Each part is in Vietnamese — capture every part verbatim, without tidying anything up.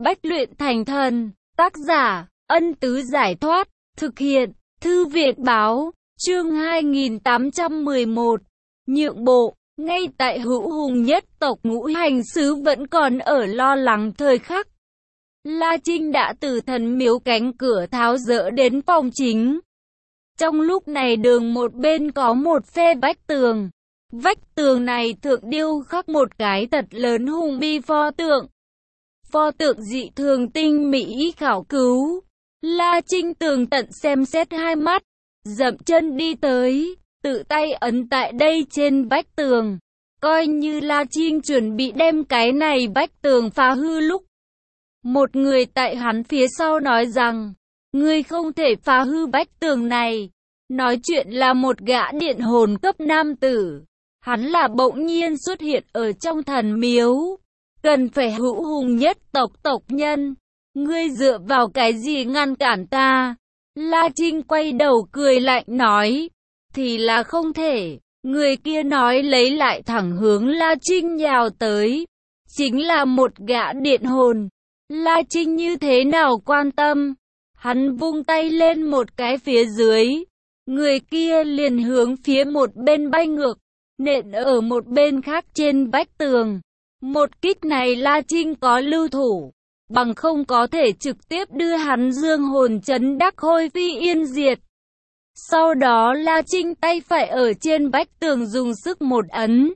Bách luyện thành thần, tác giả, Ân Tứ Giải Thoát, thực hiện, Thư Việt Báo, chương hai nghìn tám trăm mười một, nhượng bộ. Ngay tại Hữu Hùng nhất tộc Ngũ Hành Sứ vẫn còn ở lo lắng thời khắc, La Trinh đã từ thần miếu cánh cửa tháo dỡ đến phòng chính. Trong lúc này đường một bên có một phe vách tường. Vách tường này thượng điêu khắc một cái thật lớn hùng bi pho tượng. Pho tượng dị thường tinh mỹ khảo cứu. La Trinh tường tận xem xét hai mắt, dậm chân đi tới, tự tay ấn tại đây trên vách tường. Coi như La Trinh chuẩn bị đem cái này vách tường phá hư lúc. Một người tại hắn phía sau nói rằng, ngươi không thể phá hư vách tường này. Nói chuyện là một gã điện hồn cấp nam tử. Hắn là bỗng nhiên xuất hiện ở trong thần miếu. Cần phải hữu hùng nhất tộc tộc nhân. Ngươi dựa vào cái gì ngăn cản ta? La Trinh quay đầu cười lạnh nói. Thì là không thể. Người kia nói lấy lại thẳng hướng La Trinh nhào tới. Chính là một gã điện hồn. La Trinh như thế nào quan tâm? Hắn vung tay lên một cái phía dưới. Người kia liền hướng phía một bên bay ngược, nện ở một bên khác trên vách tường. Một kích này La Trinh có lưu thủ, bằng không có thể trực tiếp đưa hắn dương hồn chấn đắc hôi phi yên diệt. Sau đó La Trinh tay phải ở trên vách tường dùng sức một ấn.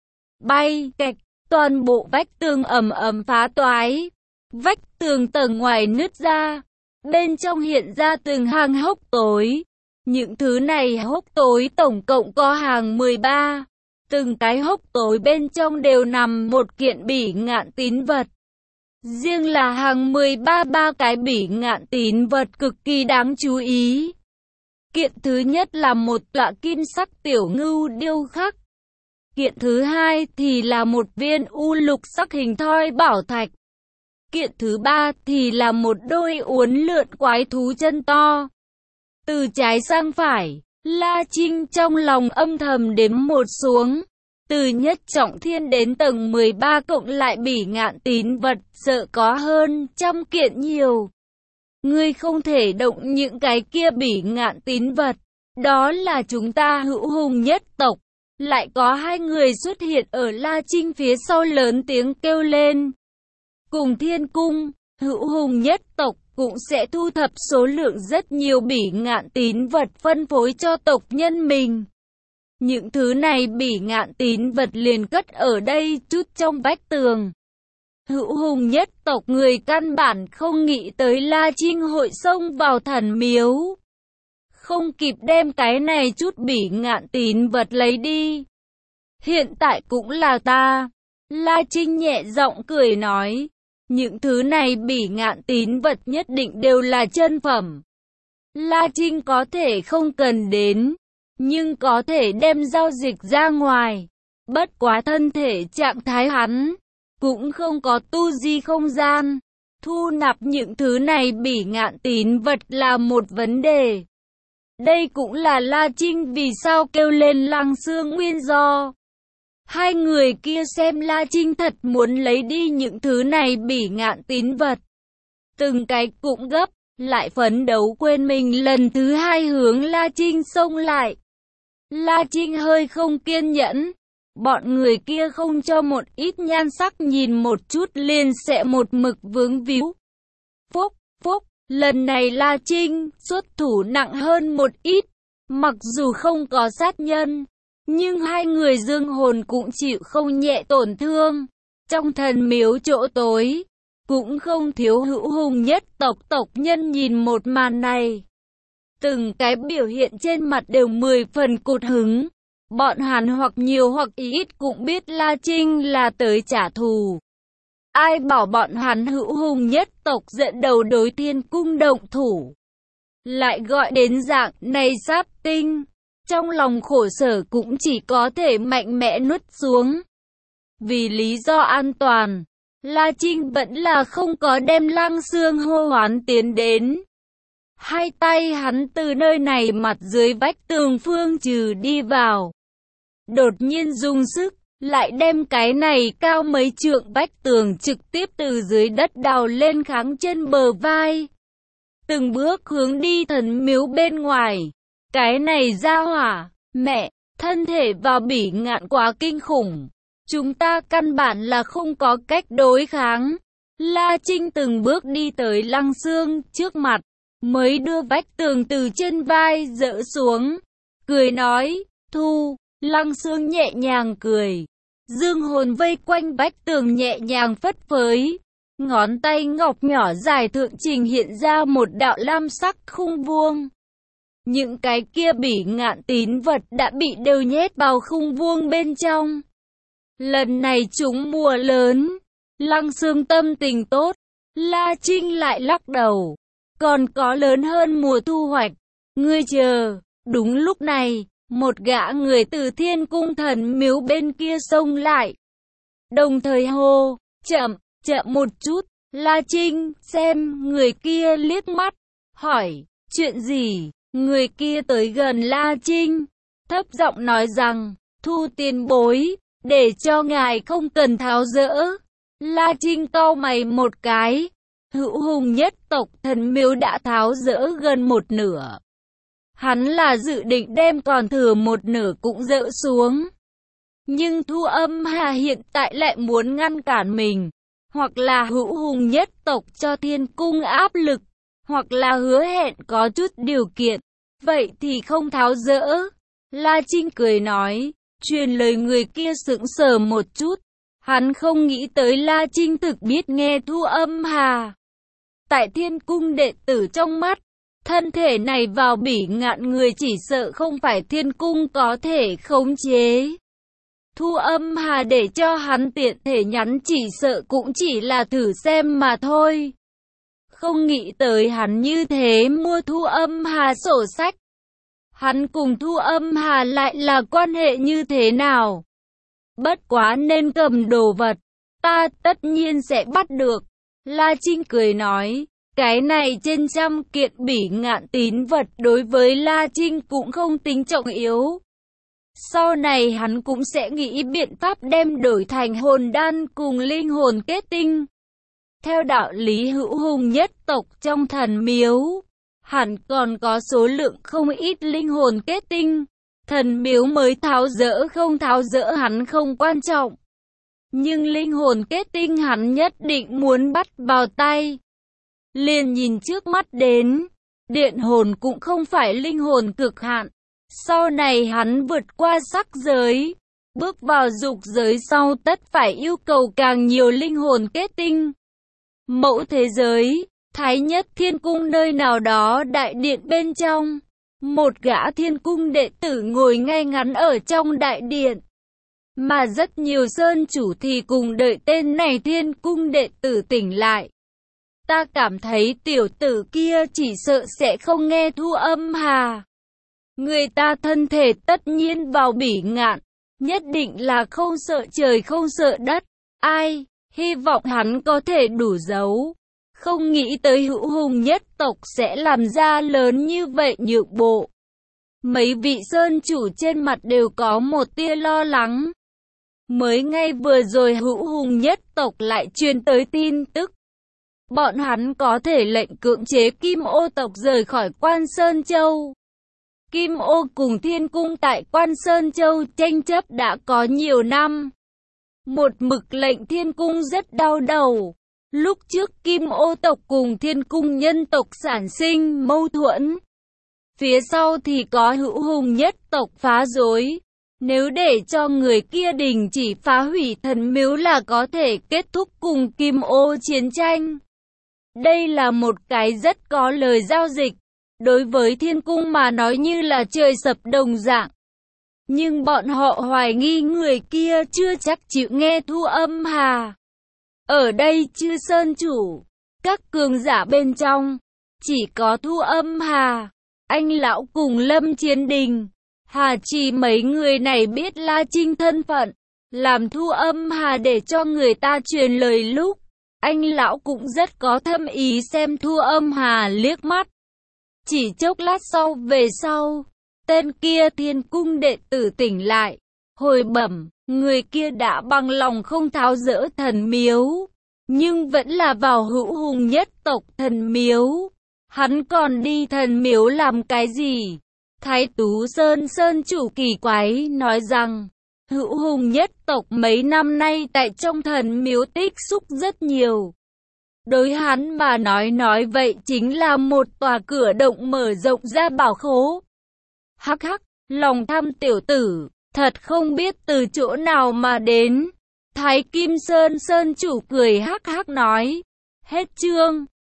Bay, kạch, toàn bộ vách tường ầm ầm phá toái. Vách tường tầng ngoài nứt ra, bên trong hiện ra từng hàng hốc tối. Những thứ này hốc tối tổng cộng có hàng mười ba. Từng cái hốc tối bên trong đều nằm một kiện bỉ ngạn tín vật. Riêng là hàng mười ba ba cái bỉ ngạn tín vật cực kỳ đáng chú ý. Kiện thứ nhất là một tọa kim sắc tiểu ngưu điêu khắc. Kiện thứ hai thì là một viên u lục sắc hình thoi bảo thạch. Kiện thứ ba thì là một đôi uốn lượn quái thú chân to. Từ trái sang phải, La Trinh trong lòng âm thầm đếm một xuống. Từ nhất trọng thiên đến tầng mười ba cộng lại bỉ ngạn tín vật sợ có hơn trăm kiện nhiều. Ngươi không thể động những cái kia bỉ ngạn tín vật. Đó là chúng ta hữu hùng nhất tộc. Lại có hai người xuất hiện ở La Trinh phía sau lớn tiếng kêu lên. Cùng Thiên Cung, hữu hùng nhất tộc cũng sẽ thu thập số lượng rất nhiều bỉ ngạn tín vật phân phối cho tộc nhân mình. Những thứ này bỉ ngạn tín vật liền cất ở đây chút trong vách tường. Hữu hùng nhất tộc người căn bản không nghĩ tới La Trinh hội xông vào thần miếu. Không kịp đem cái này chút bỉ ngạn tín vật lấy đi. Hiện tại cũng là ta. La Trinh nhẹ giọng cười nói. Những thứ này bỉ ngạn tín vật nhất định đều là chân phẩm. La Trinh có thể không cần đến, nhưng có thể đem giao dịch ra ngoài. Bất quá thân thể trạng thái hắn, cũng không có tu di không gian. Thu nạp những thứ này bỉ ngạn tín vật là một vấn đề. Đây cũng là La Trinh vì sao kêu lên Lăng Xương nguyên do. Hai người kia xem La Trinh thật muốn lấy đi những thứ này bỉ ngạn tín vật. Từng cái cũng gấp, lại phấn đấu quên mình lần thứ hai hướng La Trinh xông lại. La Trinh hơi không kiên nhẫn. Bọn người kia không cho một ít nhan sắc nhìn một chút liền sẽ một mực vướng víu. Phúc, phúc, lần này La Trinh xuất thủ nặng hơn một ít. Mặc dù không có sát nhân, nhưng hai người dương hồn cũng chịu không nhẹ tổn thương. Trong thần miếu chỗ tối, cũng không thiếu hữu hùng nhất tộc tộc nhân nhìn một màn này. Từng cái biểu hiện trên mặt đều mười phần cụt hứng. Bọn hắn hoặc nhiều hoặc ít cũng biết La Trinh là tới trả thù. Ai bảo bọn hắn hữu hùng nhất tộc dẫn đầu đối Thiên Cung động thủ. Lại gọi đến dạng này sáp tinh. Trong lòng khổ sở cũng chỉ có thể mạnh mẽ nuốt xuống. Vì lý do an toàn, La Trinh vẫn là không có đem Lăng Xương hô hoán tiến đến. Hai tay hắn từ nơi này mặt dưới vách tường phương trừ đi vào. Đột nhiên dùng sức, lại đem cái này cao mấy trượng vách tường trực tiếp từ dưới đất đào lên kháng trên bờ vai. Từng bước hướng đi thần miếu bên ngoài. Cái này ra hỏa, mẹ, thân thể vào bỉ ngạn quá kinh khủng. Chúng ta căn bản là không có cách đối kháng. La Trinh từng bước đi tới Lăng Xương trước mặt, mới đưa vách tường từ trên vai dỡ xuống. Cười nói, thu, Lăng Xương nhẹ nhàng cười. Dương hồn vây quanh vách tường nhẹ nhàng phất phới. Ngón tay ngọc nhỏ dài thượng trình hiện ra một đạo lam sắc khung vuông. Những cái kia bỉ ngạn tín vật đã bị đều nhét vào khung vuông bên trong. Lần này chúng mùa lớn, Lăng Xương tâm tình tốt, La Trinh lại lắc đầu. Còn có lớn hơn mùa thu hoạch, ngươi chờ. Đúng lúc này, một gã người từ Thiên Cung thần miếu bên kia xông lại. Đồng thời hô, chậm, chậm một chút. La Trinh xem người kia liếc mắt, hỏi, chuyện gì? Người kia tới gần La Trinh, thấp giọng nói rằng, thu tiền bối, để cho ngài không cần tháo dỡ. La Trinh cau mày một cái, hữu hùng nhất tộc thần miếu đã tháo dỡ gần một nửa. Hắn là dự định đem còn thừa một nửa cũng dỡ xuống. Nhưng Thu Âm Hà hiện tại lại muốn ngăn cản mình, hoặc là hữu hùng nhất tộc cho Thiên Cung áp lực, hoặc là hứa hẹn có chút điều kiện. Vậy thì không tháo dỡ. La Trinh cười nói, truyền lời người kia sững sờ một chút. Hắn không nghĩ tới La Trinh thực biết nghe Thu Âm Hà. Tại Thiên Cung đệ tử trong mắt, thân thể này vào bỉ ngạn người chỉ sợ không phải Thiên Cung có thể khống chế. Thu Âm Hà để cho hắn tiện thể nhắn chỉ sợ cũng chỉ là thử xem mà thôi. Không nghĩ tới hắn như thế mua Thu Âm Hà sổ sách. Hắn cùng Thu Âm Hà lại là quan hệ như thế nào? Bất quá nên cầm đồ vật, ta tất nhiên sẽ bắt được. La Trinh cười nói, cái này trên trăm kiện bỉ ngạn tín vật đối với La Trinh cũng không tính trọng yếu. Sau này hắn cũng sẽ nghĩ biện pháp đem đổi thành hồn đan cùng linh hồn kết tinh. Theo đạo lý hữu hùng nhất tộc trong thần miếu, hẳn còn có số lượng không ít linh hồn kết tinh. Thần miếu mới tháo dỡ không tháo dỡ hắn không quan trọng. Nhưng linh hồn kết tinh hắn nhất định muốn bắt vào tay. Liền nhìn trước mắt đến, điện hồn cũng không phải linh hồn cực hạn. Sau này hắn vượt qua sắc giới, bước vào dục giới sau tất phải yêu cầu càng nhiều linh hồn kết tinh. Mẫu thế giới, Thái Nhất Thiên Cung nơi nào đó đại điện bên trong. Một gã Thiên Cung đệ tử ngồi ngay ngắn ở trong đại điện. Mà rất nhiều sơn chủ thì cùng đợi tên này Thiên Cung đệ tử tỉnh lại. Ta cảm thấy tiểu tử kia chỉ sợ sẽ không nghe Thu Âm Hà. Người ta thân thể tất nhiên vào bỉ ngạn, nhất định là không sợ trời không sợ đất. Ai, hy vọng hắn có thể đủ giấu. Không nghĩ tới hữu hùng nhất tộc sẽ làm ra lớn như vậy nhượng bộ. Mấy vị sơn chủ trên mặt đều có một tia lo lắng. Mới ngay vừa rồi hữu hùng nhất tộc lại truyền tới tin tức. Bọn hắn có thể lệnh cưỡng chế Kim Ô tộc rời khỏi Quan Sơn Châu. Kim Ô cùng Thiên Cung tại Quan Sơn Châu tranh chấp đã có nhiều năm. Một mực lệnh Thiên Cung rất đau đầu. Lúc trước Kim Ô tộc cùng Thiên Cung nhân tộc sản sinh mâu thuẫn. Phía sau thì có hữu hùng nhất tộc phá rối. Nếu để cho người kia đình chỉ phá hủy thần miếu là có thể kết thúc cùng Kim Ô chiến tranh. Đây là một cái rất có lời giao dịch. Đối với Thiên Cung mà nói như là trời sập đồng dạng. Nhưng bọn họ hoài nghi người kia chưa chắc chịu nghe Thu Âm Hà. Ở đây chư sơn chủ, các cường giả bên trong, chỉ có Thu Âm Hà, anh lão cùng Lâm Chiến Đình. Hà chỉ mấy người này biết La Trinh thân phận, làm Thu Âm Hà để cho người ta truyền lời lúc. Anh lão cũng rất có thâm ý xem Thu Âm Hà liếc mắt. Chỉ chốc lát sau về sau, tên kia Thiên Cung đệ tử tỉnh lại. Hồi bẩm, người kia đã bằng lòng không tháo dỡ thần miếu, nhưng vẫn là vào hữu hùng nhất tộc thần miếu. Hắn còn đi thần miếu làm cái gì? Thái Tú Sơn Sơn chủ kỳ quái nói rằng, hữu hùng nhất tộc mấy năm nay tại trong thần miếu tích xúc rất nhiều. Đối hắn mà nói nói vậy chính là một tòa cửa động mở rộng ra bảo khố. Hắc hắc, lòng tham tiểu tử, thật không biết từ chỗ nào mà đến. Thái Kim Sơn Sơn chủ cười hắc hắc nói. Hết chương.